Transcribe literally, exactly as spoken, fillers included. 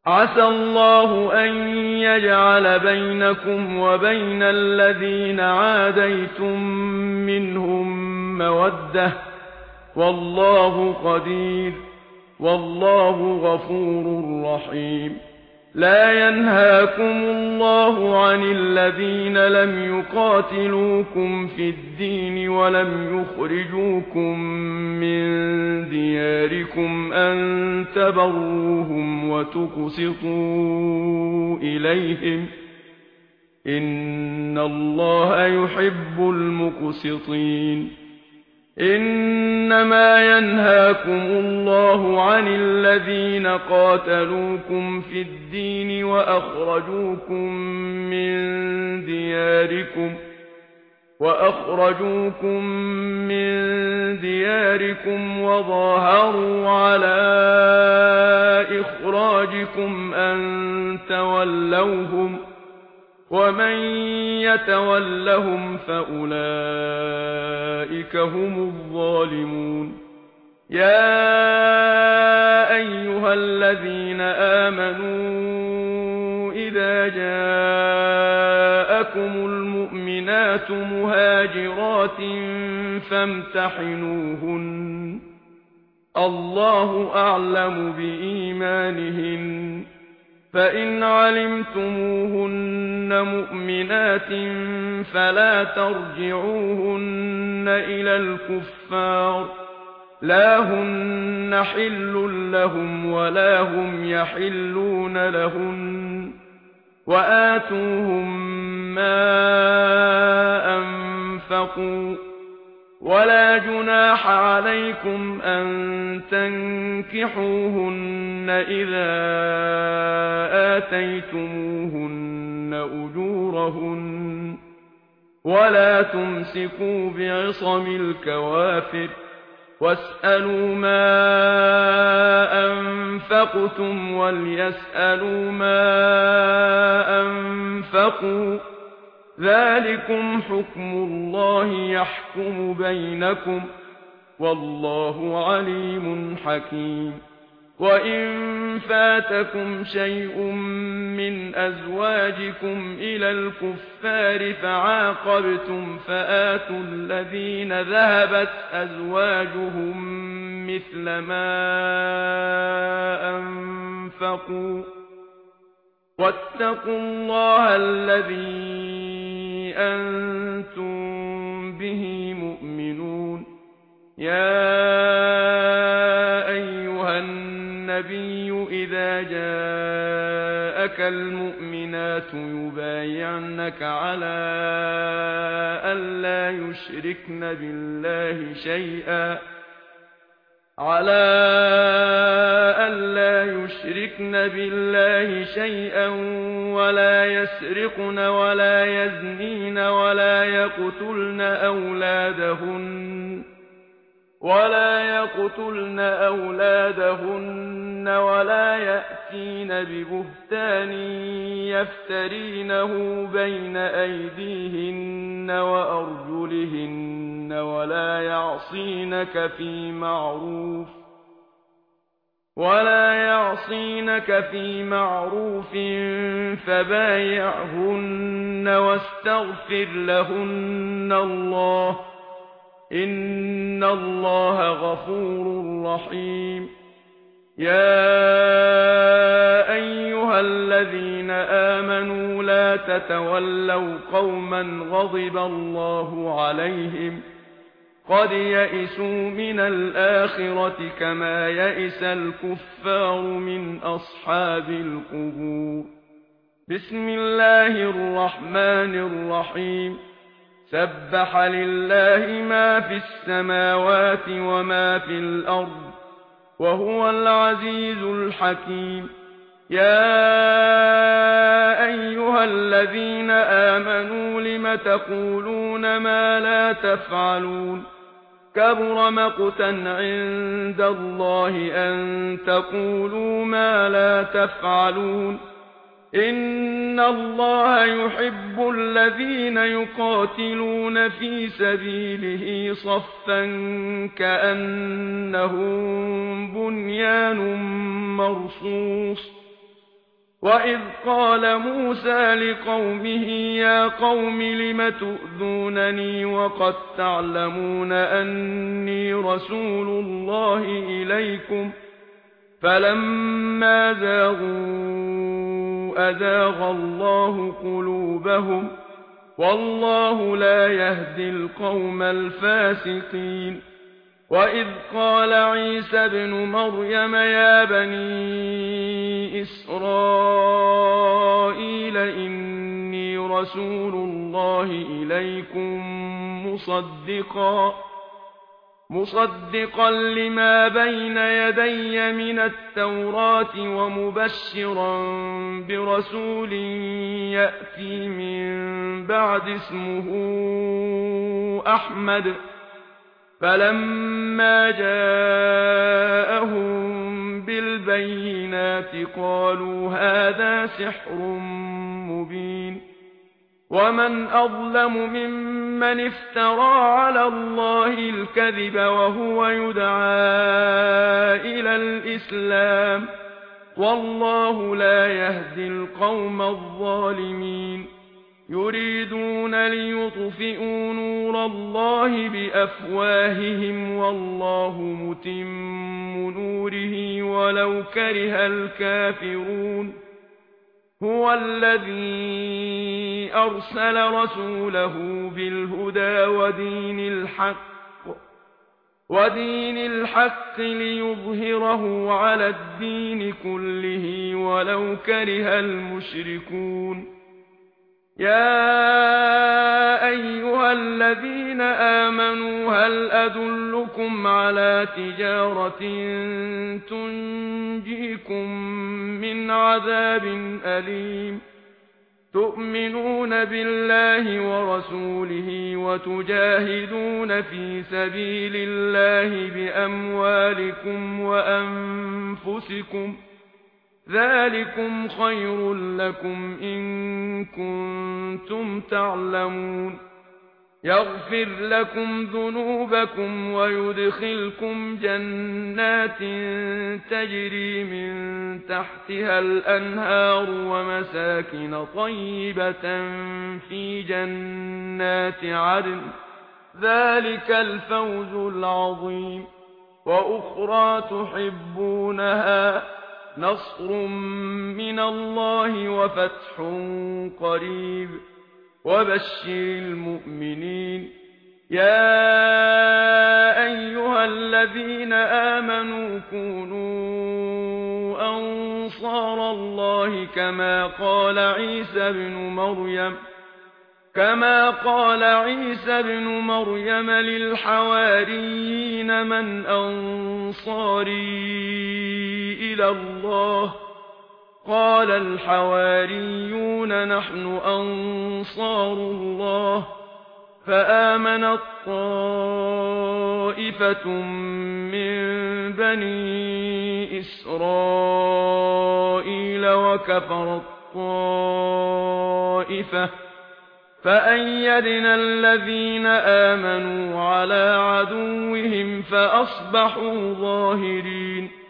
عسى الله أن يجعل بينكم وبين الذين عاديتم منهم مودة، والله قدير، والله غفور رحيم. لا ينهاكم الله عن الذين لم يقاتلوكم في الدين ولم يخرجوكم من دياركم أن تبروهم وتقسطوا إليهم، إن الله يحب المقسطين. إنما ينهاكم الله عن الذين قاتلوكم في الدين وأخرجوكم من دياركم وأخرجوكم من دياركم وظاهروا على إخراجكم أن تولوهم، ومن يتولهم فأولئك هم الظالمون. يا أيها الذين آمنوا إذا جاءكم المؤمنات مهاجرات فامتحنوهن، الله أعلم بإيمانهن، فإن علمتموهن مؤمنات فلا ترجعوهن إلى الكفار، لا هن حل لهم ولا هم يحلون لهن، وآتوهم ما أنفقوا، ولا جناح عليكم أن تنكحوهن إذا آتيتموهن أجورهن، ولا تمسكوا بعصم الكوافر، واسألوا ما أنفقتم وليسألوا ما أنفقوا، ذلكم حكم الله يحكم بينكم، والله عليم حكيم. وإن فاتكم شيء من أزواجكم إلى الكفار فعاقبتم فآتوا الذين ذهبت أزواجهم مثل ما أنفقوا، واتقوا الله الذي أنتم به مؤمنون. يا أيها النبي إذا جاءك المؤمنات يبايعنك على ألا يشركن بالله شيئا على ألا يشركن بالله شيئا ولا يسرقن ولا يزنين ولا يقتلن أولادهن ولا يقتلن أولادهن ولا يأتين ببهتان يفترينه بين أيديهن وأرجلهن ولا يعصينك في معروف ولا يعصينك في معروف فبايعهن واستغفر لهن الله، إن الله غفور رحيم. يا أيها الذين آمنوا لا تتولوا قوما غضب الله عليهم قد يئسوا من الآخرة كما يئس الكفار من أصحاب القبور. بسم الله الرحمن الرحيم. سبح لله ما في السماوات وما في الأرض وهو العزيز الحكيم. يا أيها الذين آمنوا لم تقولون ما لا تفعلون كبر مقتا عند الله أن تقولوا ما لا تفعلون. إن الله يحب الذين يقاتلون في سبيله صفا كأنهم بنيان مرصوص وَإِذْ قَالَ مُوسَى لِقَوْمِهِ يَا قَوْمِ لِمَ تُؤْذُونَنِي وَقَدْ تَعْلَمُونَ أَنِّي رَسُولُ اللَّهِ إِلَيْكُمْ فَلَمَّا زَاغُوا أَزَاغَ اللَّهُ قُلُوبَهُمْ وَاللَّهُ لَا يَهْدِي الْقَوْمَ الْفَاسِقِينَ وَإِذْ قَالَ عِيسَى ابْنُ مَرْيَمَ يَا بَنِي إِسْرَائِيلَ إِنِّي رَسُولُ اللَّهِ إِلَيْكُمْ مُصَدِّقًا مُصَدِّقًا لِمَا بَيْنَ يَدَيَّ مِنَ التَّوْرَاةِ وَمُبَشِّرًا بِرَسُولٍ يَأْتِي مِن بَعْدِ اسْمُهُ أَحْمَدُ فَلَمَّا جَاءَهُم بِالْبَيِّنَاتِ قَالُوا هَذَا سِحْرٌ مُبِينٌ وَمَنْ أَظْلَمُ مِمَّنِ افْتَرَى عَلَى اللَّهِ الْكَذِبَ وَهُوَ يُدْعَى إِلَى الْإِسْلَامِ وَاللَّهُ لَا يَهْدِي الْقَوْمَ الظَّالِمِينَ يُرِيدُونَ لِيُطْفِئُوا نُورَ اللَّهِ بِأَفْوَاهِهِمْ وَاللَّهُ مُتِمُّ نُورِهِ وَلَوْ كَرِهَ الْكَافِرُونَ هُوَ الَّذِي أَرْسَلَ رَسُولَهُ بِالْهُدَى وَدِينِ الْحَقِّ وَدِينِ الْحَقِّ لِيُظْهِرَهُ عَلَى الدِّينِ كُلِّهِ وَلَوْ كَرِهَ الْمُشْرِكُونَ يَا أَيُّهَا الَّذِينَ آمَنُوا هَلْ أَدُلُّكُمْ عَلَى تِجَارَةٍ تُنْجِيكُمْ مِنْ عَذَابٍ أَلِيمٍ تُؤْمِنُونَ بِاللَّهِ وَرَسُولِهِ وَتُجَاهِدُونَ فِي سَبِيلِ اللَّهِ بِأَمْوَالِكُمْ وَأَنفُسِكُمْ ذَلِكُمْ خَيْرٌ لَكُمْ إِن كُنتُمْ تَعْلَمُونَ يَغْفِرْ لَكُمْ ذُنُوبَكُمْ وَيُدْخِلْكُمْ جَنَّاتٍ تَجْرِي مِن تَحْتِهَا الْأَنْهَارُ وَمَسَاكِنَ طَيِّبَةً فِي جَنَّاتِ عَدْنٍ ذَلِكَ الْفَوْزُ الْعَظِيمُ وَأُخْرَى تُحِبُّونَهَا نَصْرٌ مِّنَ اللَّهِ وَفَتْحٌ قَرِيبٌ وَبَشِّرِ المُؤْمِنِينَ يَا أَيُّهَا الَّذِينَ آمَنُوا كُونُوا أَنصَارَ اللَّهِ كَمَا قَالَ عِيسَى ابْنُ مَرْيَمَ كما قال عيسى ابن مريم للحواريين من أنصاري إلى الله قال الحواريون نحن أنصار الله فآمنت طائفة من بني إسرائيل وكفرت طائفة فأيدنا الذين آمنوا على عدوهم فأصبحوا ظاهرين